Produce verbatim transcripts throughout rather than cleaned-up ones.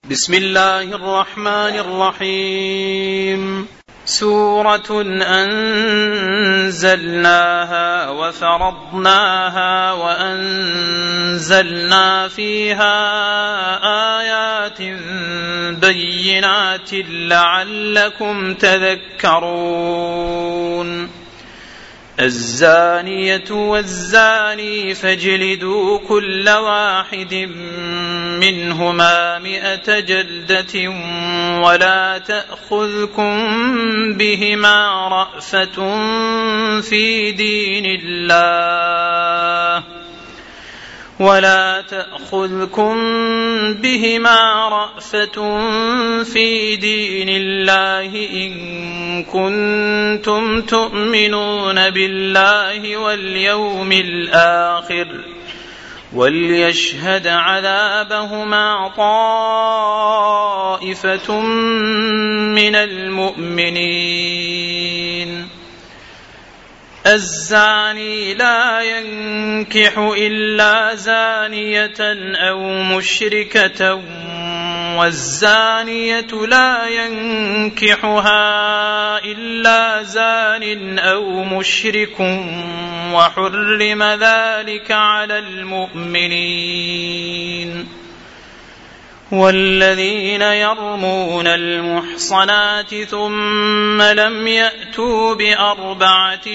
بسم الله الرحمن الرحيم. سورة أنزلناها وفرضناها وأنزلنا فيها آيات بينات لعلكم تذكرون. الزانية والزاني فاجلدوا كل واحد منهما مئة جلدة ولا تأخذكم بهما رأفة في دين الله ولا تأخذكم بهما رأفة في دين الله إن كنتم تؤمنون بالله واليوم الآخر وليشهد عذابهما طائفة من المؤمنين. الزاني لا ينكح إلا زانية أو مشركة والزانية لا ينكحها إلا زان أو مشرك وحرم ذلك على المؤمنين. والذين يرمون المحصنات ثم لم يأتوا بأربعة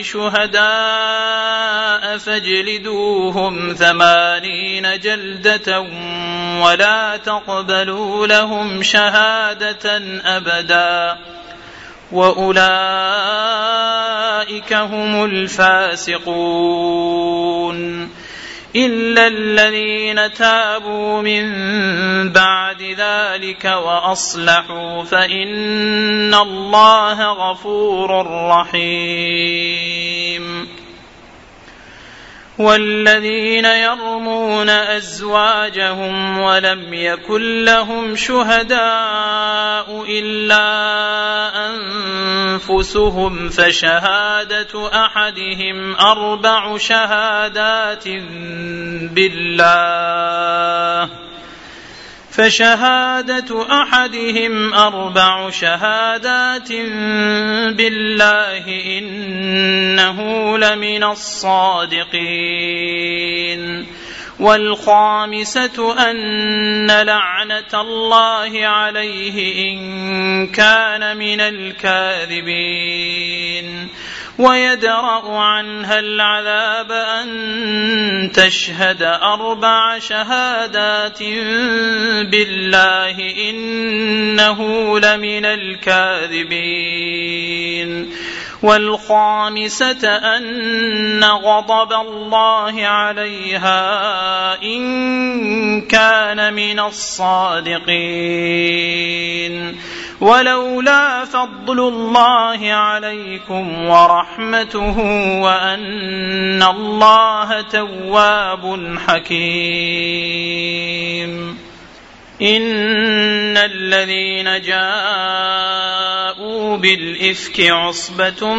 شهداء فاجلدوهم ثمانين جلدة ولا تقبلوا لهم شهادة أبدا وأولئك هم الفاسقون إلا الذين تابوا من بعد ذلك وأصلحوا فإن الله غفور رحيم. والذين يرمون أزواجهم ولم يكن لهم شهداء إلا أنفسهم فشهادة أحدهم أربع شهادات بالله فشهادة أحدهم أربع شهادات بالله إنه لمن الصادقين. والخامسة أن لعنة الله عليه إن كان من الكاذبين. ويدرأ عنها العذاب أن تشهد أربع شهادات بالله إنه لمن الكاذبين. والخامسة أن غضب الله عليها إن كان من الصادقين. ولولا فضل الله عليكم ورحمته وأن الله تواب حكيم. إن الذين جاءوا بالإفك عصبة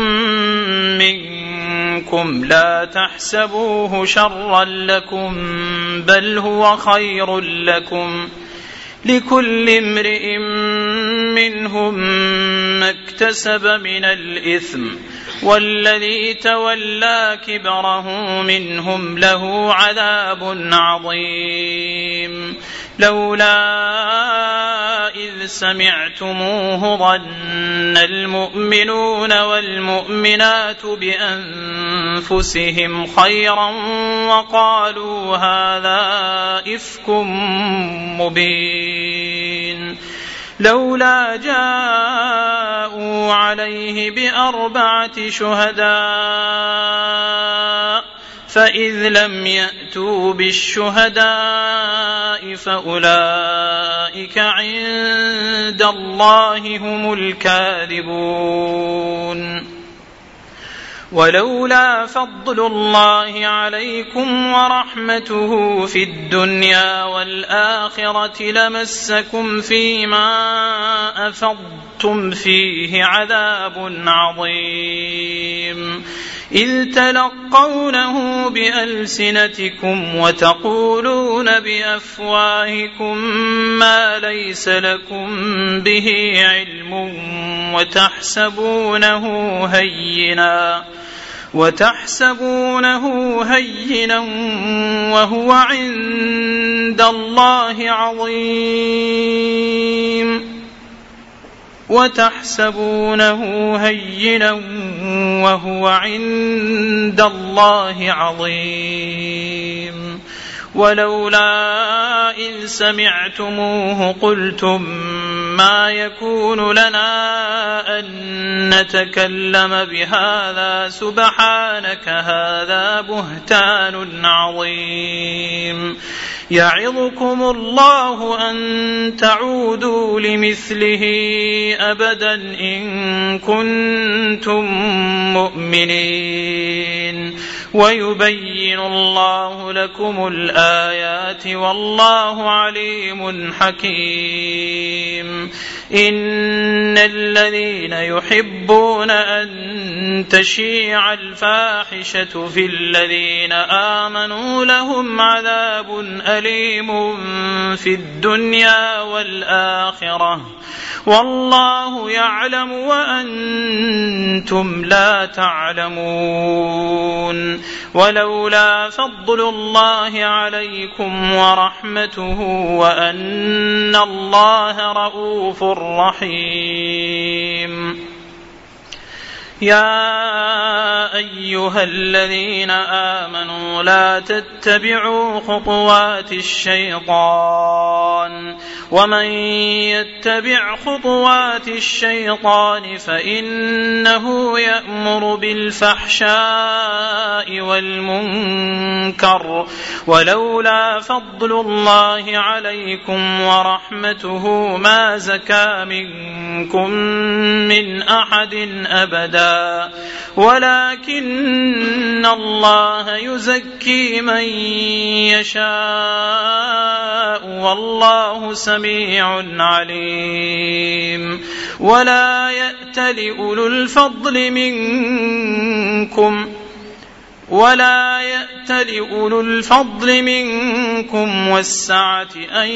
منكم لا تحسبوه شرا لكم بل هو خير لكم لكل امرئ منهم ما اكتسب من الإثم والذي تولى كبره منهم له عذاب عظيم. لولا إذ سمعتموه ظن المؤمنون والمؤمنات بأنفسهم خيرا وقالوا هذا إفك مبين. لولا جاءوا عليه بأربعة شهداء فإذ لم يأتوا بالشهداء فأولئك عند الله هم الكاذبون. ولولا فضل الله عليكم ورحمته في الدنيا والآخرة لمسكم فيما أفضتم فيه عذاب عظيم. إذ تلقونه بألسنتكم وتقولون بأفواهكم ما ليس لكم به علم وتحسبونه هينا وتحسبونه هينا وهو عند الله عظيم وتحسبونه هينا وهو عند الله عظيم ولولا إذ سمعتموه قلتم ما يكون لنا أن نتكلم بهذا سبحانك هذا بهتان عظيم يعظكم الله أن تعودوا لمثله أبدا إن كنتم مؤمنين ويبين الله لكم الآيات والله عليم حكيم إن الذين يحبون أن تشيع الفاحشة في الذين آمنوا لهم عذاب أليم في الدنيا والآخرة والله يعلم وأنتم لا تعلمون ولولا فضل الله عليكم ورحمته وأن الله رؤوف رحيم يا أيها الذين آمنوا لا تتبعوا خطوات الشيطان ومن يتبع خطوات الشيطان فإنه يأمر بالفحشاء والمنكر ولولا فضل الله عليكم ورحمته ما زكى منكم من أحد أبدا ولكن الله يزكي من يشاء والله سميع عليم ولا يأتل أولو الفضل منكم ولا يأتل أولو الفضل منكم والسعة أن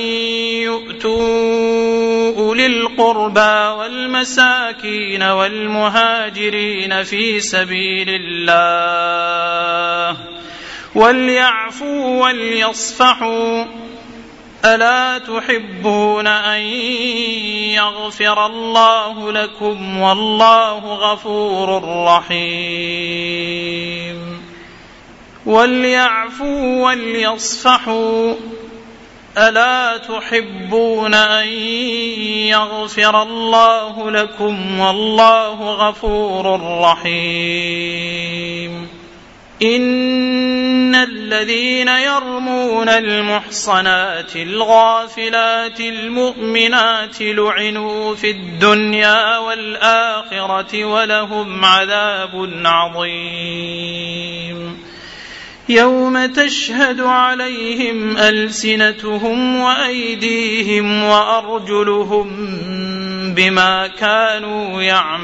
يؤتوا أولي القربى والمساكين والمهاجرين في سبيل الله وليعفوا وليصفحوا ألا تحبون أن يغفر الله لكم والله غفور رحيم وليعفوا وليصفحوا ألا تحبون أن يغفر الله لكم والله غفور رحيم إن الذين يرمون المحصنات الغافلات المؤمنات لعنوا في الدنيا والآخرة ولهم عذاب عظيم يوم تشهد عليهم ألسنتهم وأيديهم وأرجلهم بما كانوا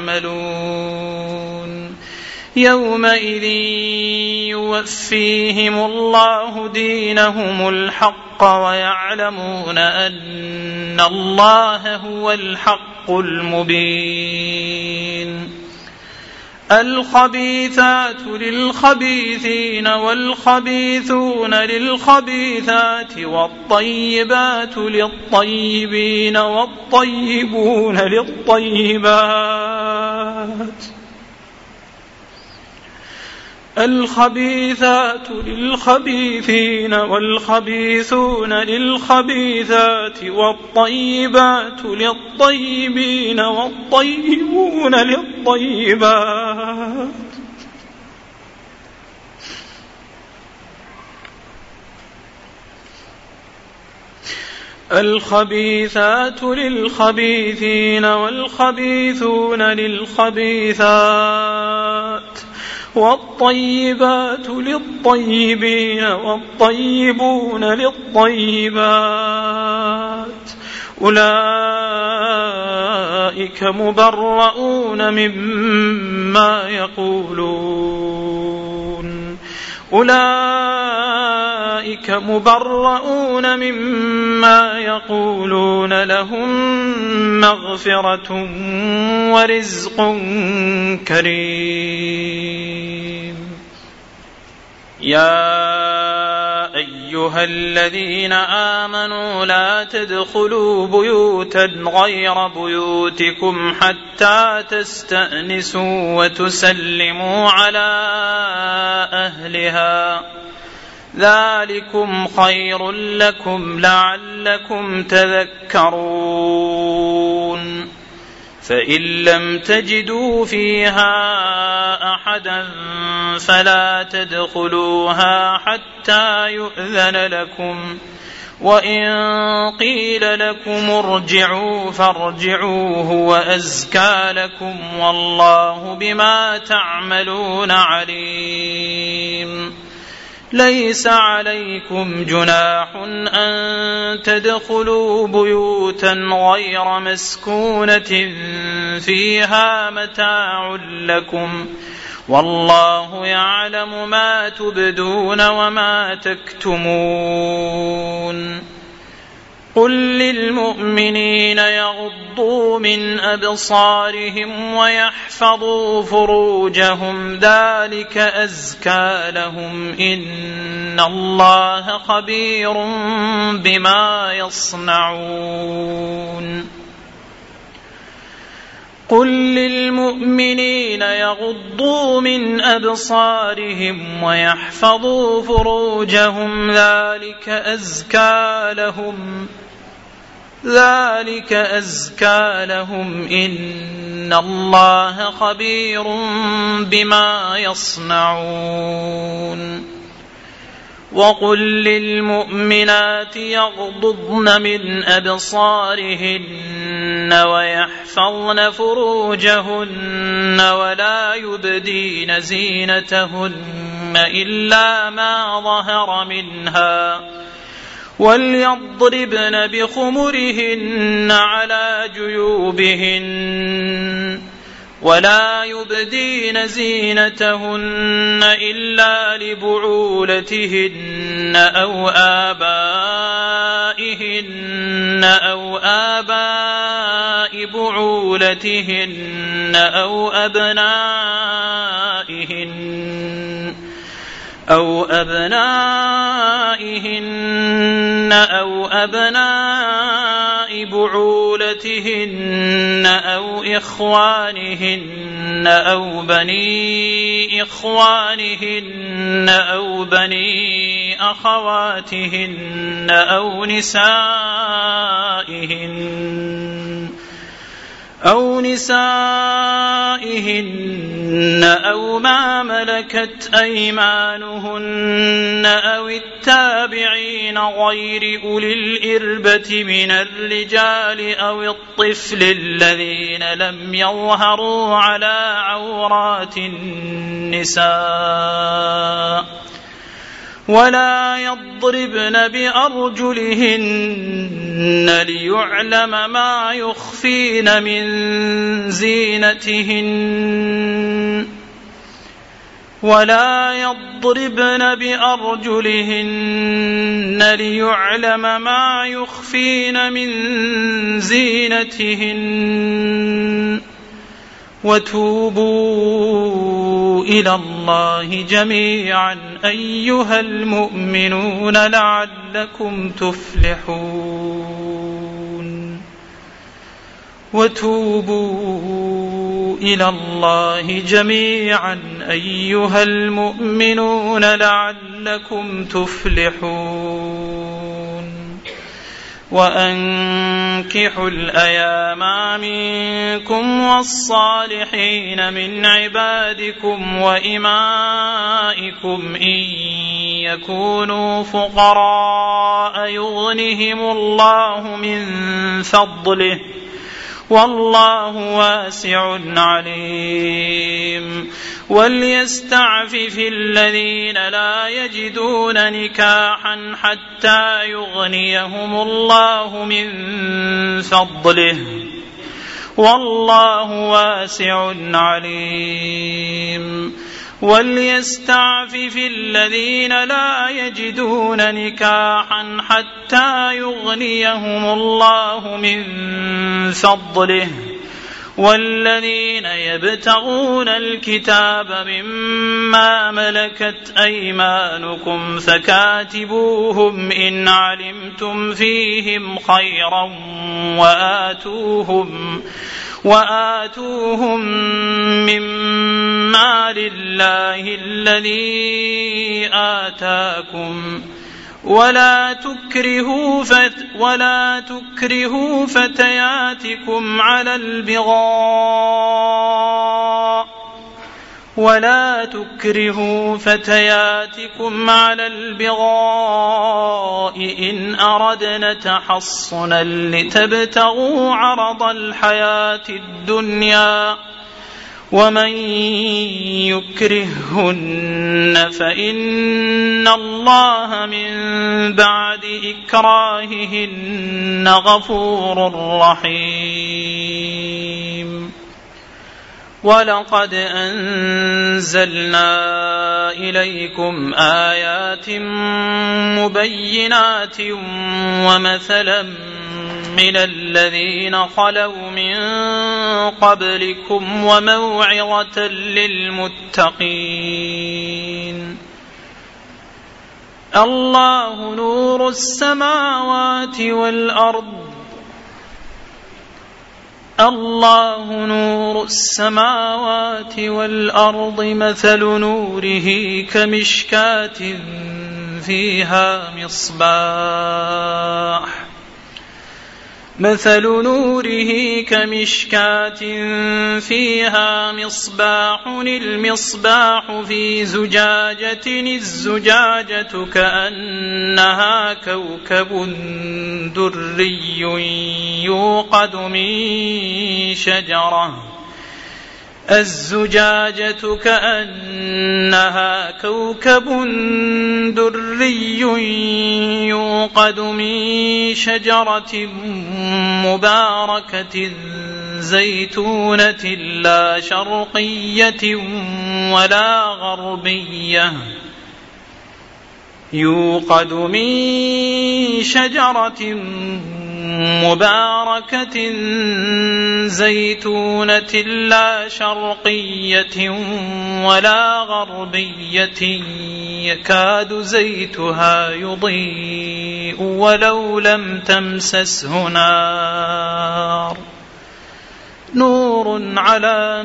يعملون يومئذ يوفيهم الله دينهم الحق ويعلمون أن الله هو الحق المبين الخبيثات للخبيثين والخبيثون للخبيثات والطيبات للطيبين والطيبون للطيبات الخبيثات للخبيثين والخبيثون للخبيثات والطيبات للطيبين والطيبون للطيبات الخبيثات للخبيثين والخبيثون للخبيثات والطيبات للطيبين والطيبون للطيبات أولئك مبرؤون مما يقولون أولئك مبرؤون مما يقولون لهم مغفرة ورزق كريم. يا أيها الذين آمنوا لا تدخلوا بيوتا غير بيوتكم حتى تستأنسوا وتسلموا على أهلها ذلكم خير لكم لعلكم تذكرون. فإن لم تجدوا فيها أحدا فلا تدخلوها حتى يؤذن لكم، وإن قيل لكم ارجعوا فارجعوا هو أزكى لكم والله بما تعملون عليم. ليس عليكم جناح أن تدخلوا بيوتا غير مسكونة فيها متاع لكم والله يعلم ما تبدون وما تكتمون. قل للمؤمنين يغضوا من أبصارهم ويحفظوا فروجهم ذلك أزكى لهم إن الله خبير بما يصنعون. قل للمؤمنين يغضوا من أبصارهم ويحفظوا فروجهم ذلك أزكى لهم ذلك أزكى لهم إن الله خبير بما يصنعون. وقل للمؤمنات يغضضن من أبصارهن ويحفظن فروجهن ولا يبدين زينتهن إلا ما ظهر منها وليضربن بخمرهن على جيوبهن ولا يبدين زينتهن إلا لبعولتهن أو آبائهن أو آباء بعولتهن أو أبنائهن أو أبنائهن أو أبناء بعولتهن أو إخوانهن أو بني إخوانهن أو بني أخواتهن أو نسائهن أو نسائهن أو ما ملكت أيمانهن أو التابعين غير أولي الإربة من الرجال أو الطفل الذين لم يظهروا على عورات النساء ولا يضربن بأرجلهن ليعلم ما يخفين من زينتهن ولا يضربن بأرجلهن ليعلم ما يخفين من زينتهن وتوبوا إلى الله جميعا أيها المؤمنون لعلكم تفلحون. وتوبوا إلى الله جميعا أيها المؤمنون لعلكم تفلحون. وأنكحوا الأيام منكم والصالحين من عبادكم وإمائكم إن يكونوا فقراء يغنهم الله من فضله والله واسع عليم. وليستعفف الذين لا يجدون نكاحا حتى يغنيهم الله من فضله والله واسع عليم. وليستعفف الذين لا يجدون نكاحا حتى يغنيهم الله من فضله والذين يبتغون الكتاب مما ملكت أيمانكم فكاتبوهم إن علمتم فيهم خيرا وآتوهم وآتوهم مما لله الذي آتاكم ولا تكرهوا فت ولا تكرهوا فتياتكم على البغاء ولا تكرهوا فتياتكم على البغاء إن أردنا تحصنا لتبتغوا عرض الحياة الدنيا ومن يكرههن فإن الله من بعد إكراههن غفور رحيم. ولقد أنزلنا إليكم آيات مبينات ومثلا من الذين خلوا من قبلكم وموعظة للمتقين. الله نور السماوات والأرض الله نور السماوات والأرض مثل نوره كمشكاة فيها مصباح مثل نوره كمشكاة فيها مصباح المصباح في زجاجة الزجاجة كأنها كوكب دري يوقد من شجرة الزجاجة كأنها كوكب دري يوقد من شجرة مباركة زيتونة لا شرقية ولا غربية يوقد من شجرة مباركة زيتونة لا شرقية ولا غربية يكاد زيتها يضيء ولو لم تمسسه نار نور على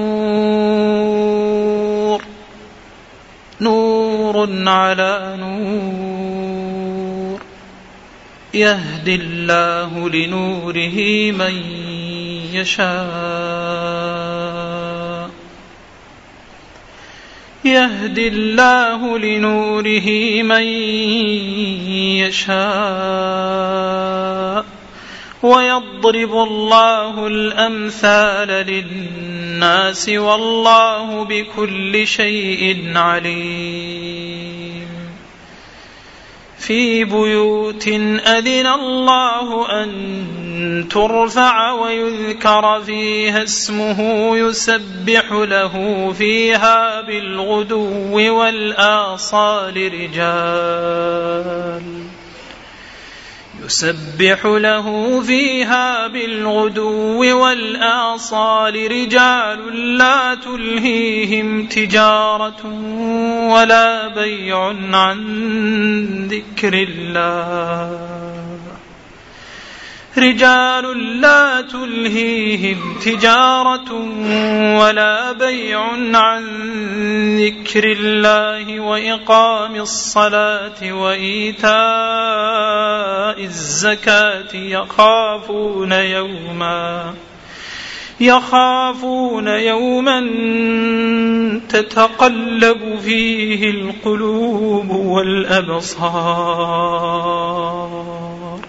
نور نور على نور يهدي الله لنوره من يشاء يهدي الله لنوره من يشاء ويضرب الله الأمثال للناس والله بكل شيء عليم. في بيوت أذن الله أن ترفع ويذكر فيها اسمه يسبح له فيها بالغدو والآصال رجال يسبح له فيها بالغدو والآصال رجال لا تلهيهم تجارة ولا بيع عن ذكر الله رجال لا تلهيهم تجارة ولا بيع عن ذكر الله وإقام الصلاة وإيتاء الزكاة يخافون يوما يخافون يوما تتقلب فيه القلوب والأبصار.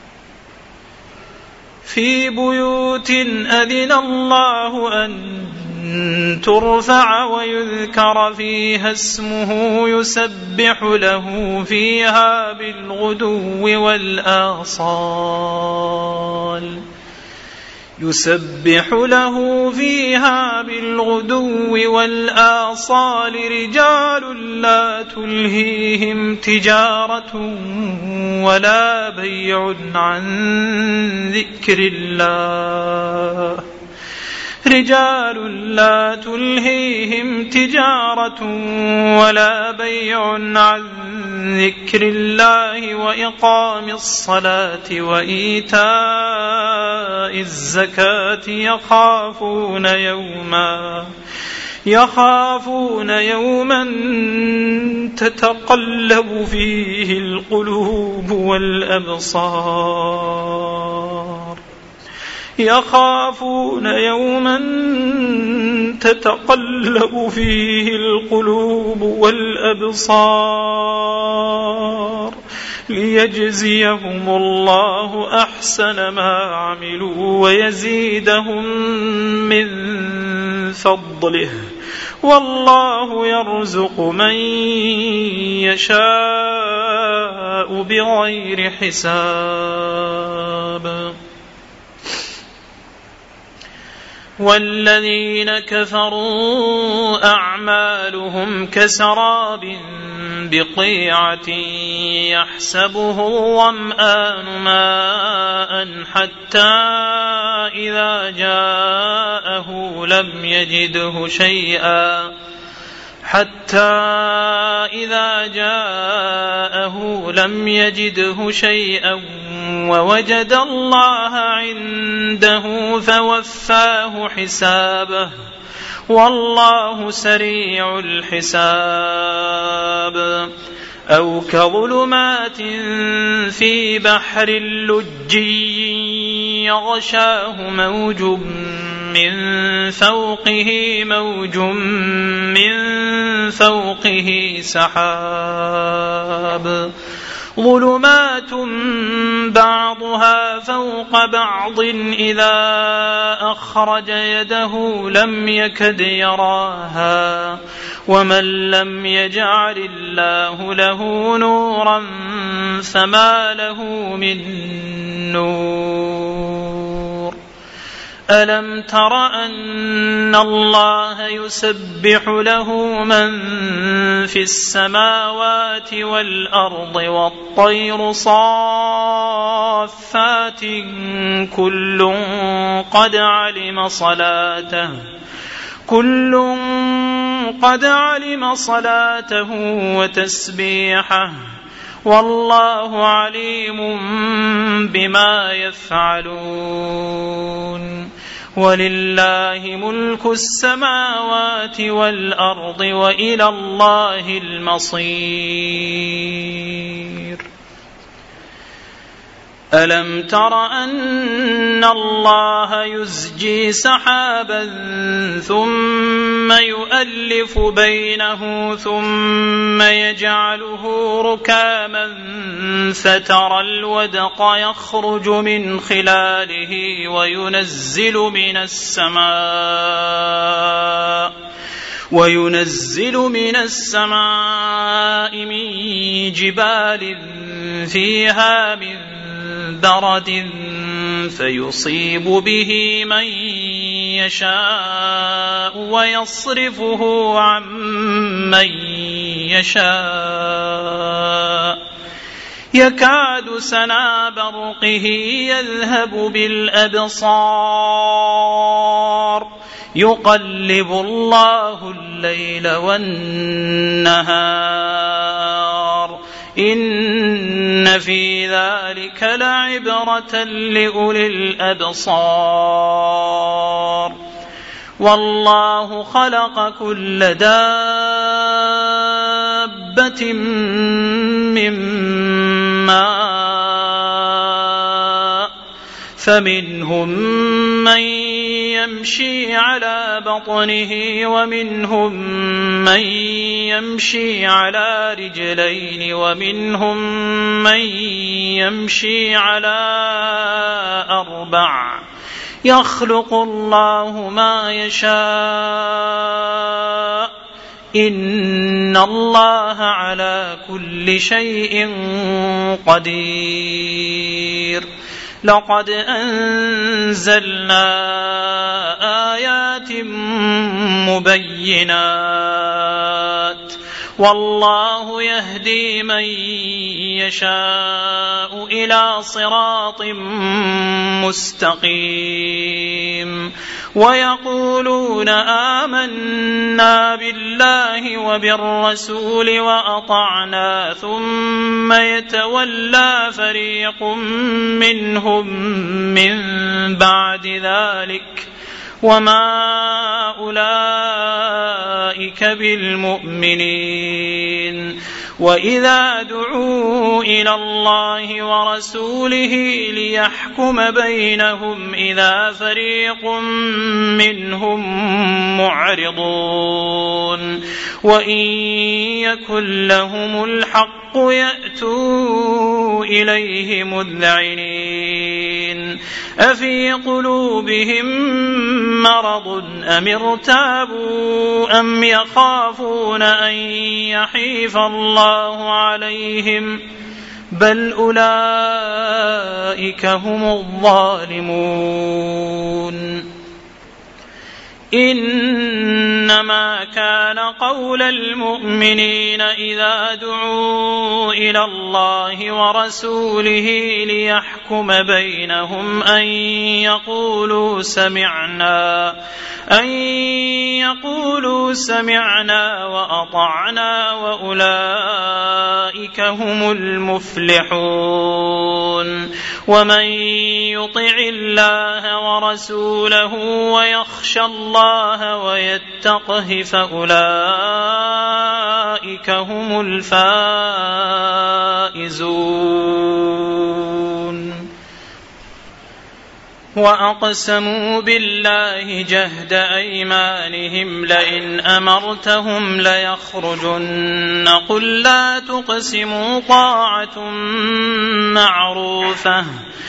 في بيوت أذن الله أن ترفع ويذكر فيها اسمه يسبح له فيها بالغدو والآصال يسبح له فيها بالغدو والآصال رجال لا تلهيهم تجارة ولا بيع عن ذكر الله رجال لا تلهيهم تجارة ولا بيع عن ذكر الله وإقام الصلاة وإيتاء الزكاة يخافون يوما يخافون يوما تتقلب فيه القلوب والأبصار يخافون يوما تتقلب فيه القلوب والأبصار ليجزيهم الله أحسن ما عملوا ويزيدهم من فضله والله يرزق من يشاء بغير حساب. والذين كفروا أعمالهم كسراب بقيعة يحسبه الظمآن ماء حتى إذا جاءه لم يجده شيئا حتى إذا جاءه لم يجده شيئا ووجد الله عنده فوفاه حسابه والله سريع الحساب. أو كظلمات في بحر لجي يغشاه موج من فوقه موج من فوقه سحاب ظلمات بعضها فوق بعض إذا أخرج يده لم يكد يراها ومن لم يجعل الله له نورا فما له من نور. ألم تر أن الله يسبح له من في السماوات والأرض والطير صافات كل قد علم صلاته كل قد علم صلاته وتسبيحه والله عليم بما يفعلون. ولله ملك السماوات والأرض وإلى الله المصير. ألم تر أن الله يزجي سحابا ثم يؤلف بينه ثم يجعله ركاما فترى الودق يخرج من خلاله وينزل من السماء وينزل من السماء من جبال فيها من برد فيصيب به من يشاء ويصرفه عن من يشاء يكاد سنا برقه يذهب بالأبصار يقلب الله الليل والنهار إن في ذلك لعبرة لأولي الأبصار. والله خلق كل دابة من ماء فمنهم من يمشي على بطنه ومنهم من يمشي على رجلين ومنهم من يمشي على أربع يخلق الله ما يشاء إن الله على كل شيء قدير. لقد أنزلنا آيات مبينات والله يهدي من يشاء إلى صراط مستقيم ويقولون آمنا بالله وبالرسول وأطعنا ثم يتولى فريق منهم من بعد ذلك وما أولئك بالمؤمنين وإذا دعوا إلى الله ورسوله ليحكم بينهم إذا فريق منهم معرضون وإن يكن لهم الحق يأتوا إليه مذعنين أفي قلوبهم مرض أم ارتابوا أم يخافون أن يحيف الله عليهم بل أولئك هم الظالمون إنما كان قول المؤمنين إذا دعوا إلى الله ورسوله ليحكم بينهم أن يقولوا سمعنا أن يقولوا سمعنا وأطعنا وأولئك هم المفلحون ومن يطع الله ورسوله ويخشى الله ويتقه فأولئك هم الفائزون وأقسموا بالله جهد أيمانهم لئن أمرتهم ليخرجن قل لا تقسموا طاعة معروفة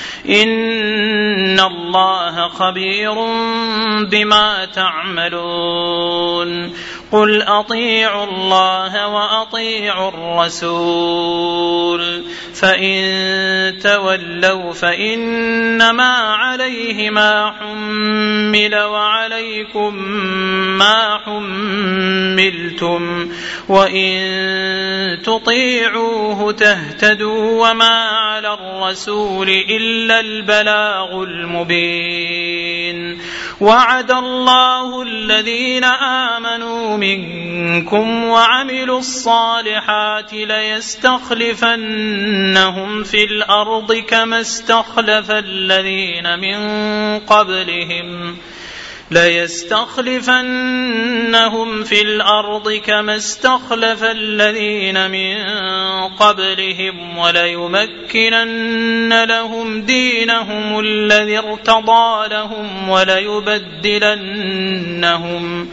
إن الله خبير بما تعملون قل أطيعوا الله وأطيعوا الرسول فإن تولوا فإنما عليه ما حمل وعليكم ما حملتم وإن تطيعوه تهتدوا وما على الرسول إلا البلاغ المبين وعد الله الذين آمنوا منكم وعملوا الصالحات ليستخلفنهم في الأرض كما استخلف الذين من قبلهم ليستخلفنهم في الأرض كما استخلف الذين من قبلهم وليمكنن لهم دينهم الذي ارتضى لهم وليبدلنهم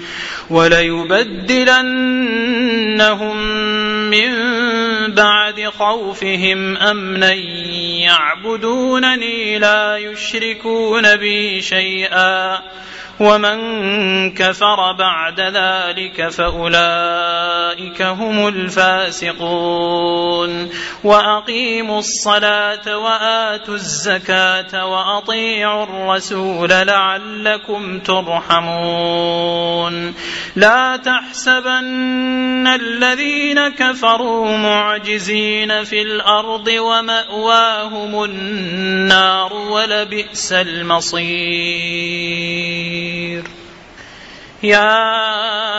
وليبدلنهم من بعد خوفهم أمنا يعبدونني لا يشركون بي شيئا ومن كفر بعد ذلك فأولئك هم الفاسقون وأقيموا الصلاة وآتوا الزكاة وأطيعوا الرسول لعلكم ترحمون لا تحسبن الذين كفروا معجزين في الأرض ومأواهم النار ولبئس المصير يا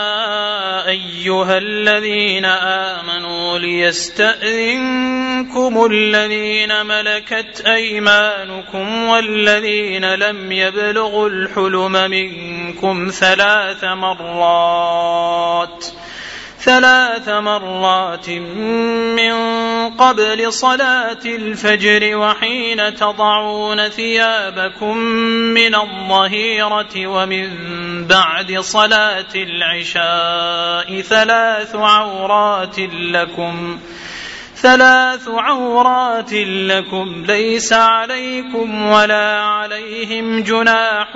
أيها الذين آمنوا ليستأذنكم الذين ملكت أيمانكم والذين لم يبلغوا الحلم منكم ثلاث مرات ثلاث مرات من قبل صلاة الفجر وحين تضعون ثيابكم من الظهيرة ومن بعد صلاة العشاء ثلاث عورات لكم ثلاث عورات لكم ليس عليكم ولا عليهم جناح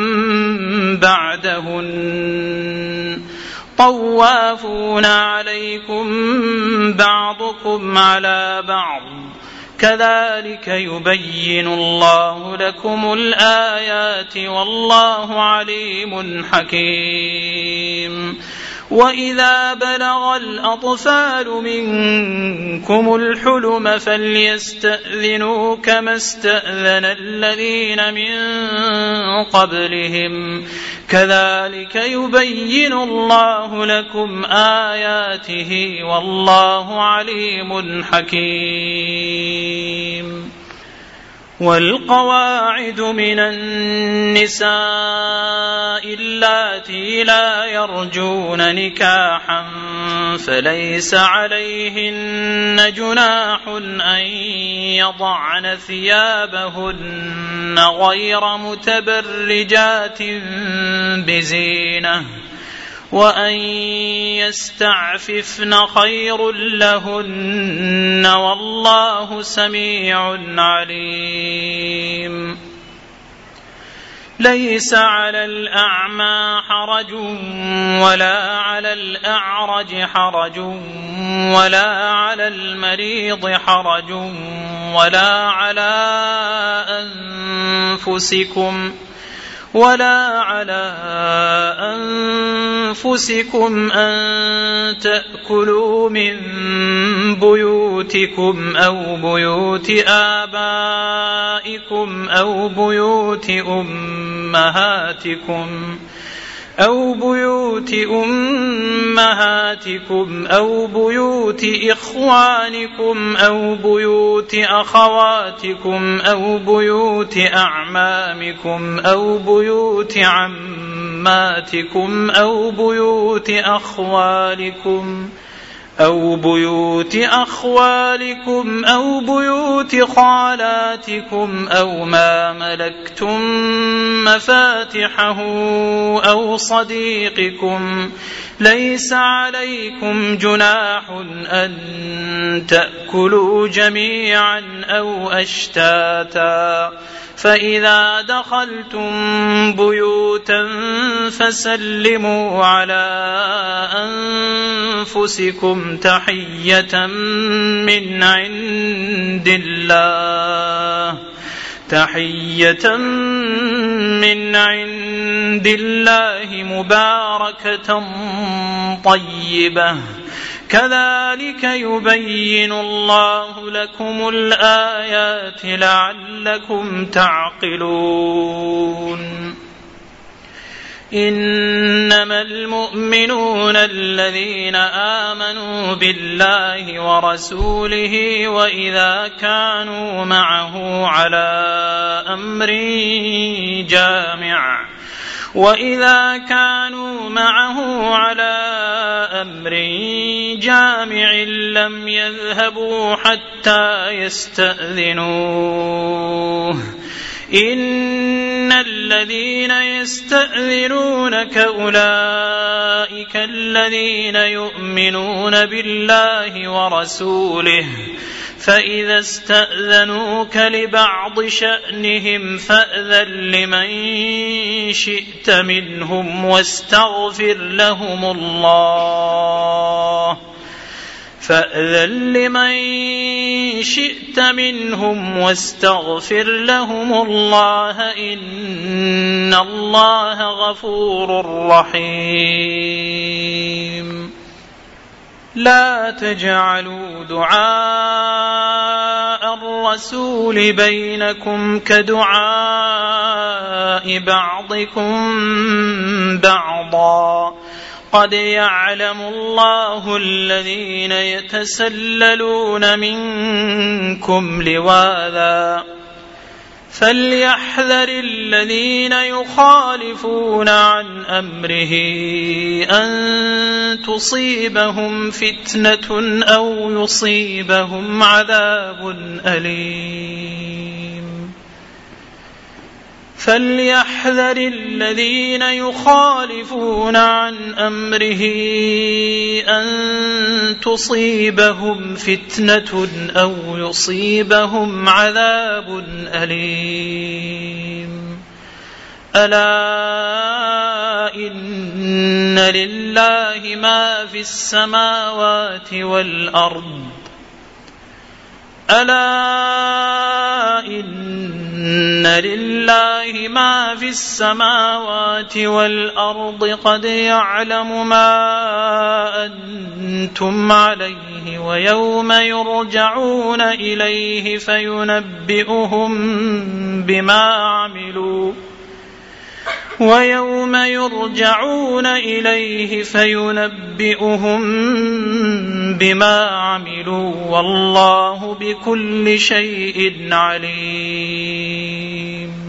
بعدهن طوافون عليكم بعضكم على بعض كذلك يبين الله لكم الآيات والله عليم حكيم. وإذا بلغ الأطفال منكم الحلم فليستأذنوا كما استأذن الذين من قبلهم كذلك يبين الله لكم آياته والله عليم حكيم. والقواعد من النساء اللاتي لا يرجون نكاحا فليس عليهن جناح أن يضعن ثيابهن غير متبرجات بزينة وأن يستعففن خير لهن والله سميع عليم. ليس على الأعمى حرج ولا على الأعرج حرج ولا على المريض حرج ولا على أنفسكم ولا على أنفسكم أن تأكلوا من بيوتكم أو بيوت آبائكم أو بيوت أمهاتكم أو بيوت أمهاتكم أو بيوت إخوانكم أو بيوت أخواتكم أو بيوت أعمامكم أو بيوت عماتكم أو بيوت أخوالكم أو بيوت أخوالكم أو بيوت خالاتكم أو ما ملكتم مفاتحه أو صديقكم ليس عليكم جناح أن تأكلوا جميعا أو أشتاتا فإذا دخلتم بيوتا فسلموا على أنفسكم تحية من عند الله تحية من عند الله مباركة طيبة كذلك يبين الله لكم الآيات لعلكم تعقلون. إنما المؤمنون الذين آمنوا بالله ورسوله وإذا كانوا معه على أمر جامع وإذا كانوا معه على أمر جامع لم يذهبوا حتى يستأذنوه إن الذين يستأذنونك أولئك الذين يؤمنون بالله ورسوله فإذا استأذنوك لبعض شأنهم فأذن لمن شئت منهم واستغفر لهم الله فأذن لمن شئت منهم واستغفر لهم الله إن الله غفور رحيم. لا تجعلوا دعاء الرسول بينكم كدعاء بعضكم بعضا قد يعلم الله الذين يتسللون منكم لواذا فليحذر الذين يخالفون عن أمره أن تصيبهم فتنة أو يصيبهم عذاب أليم. فليحذر الذين يخالفون عن أمره أن تصيبهم فتنة أو يصيبهم عذاب أليم. ألا إن لله ما في السماوات والأرض ألا إن لله ما في السماوات والأرض قد يعلم ما أنتم عليه ويوم يرجعون إليه فينبئهم بما عملوا ويوم يرجعون إليه فينبئهم بما عملوا والله بكل شيء عليم.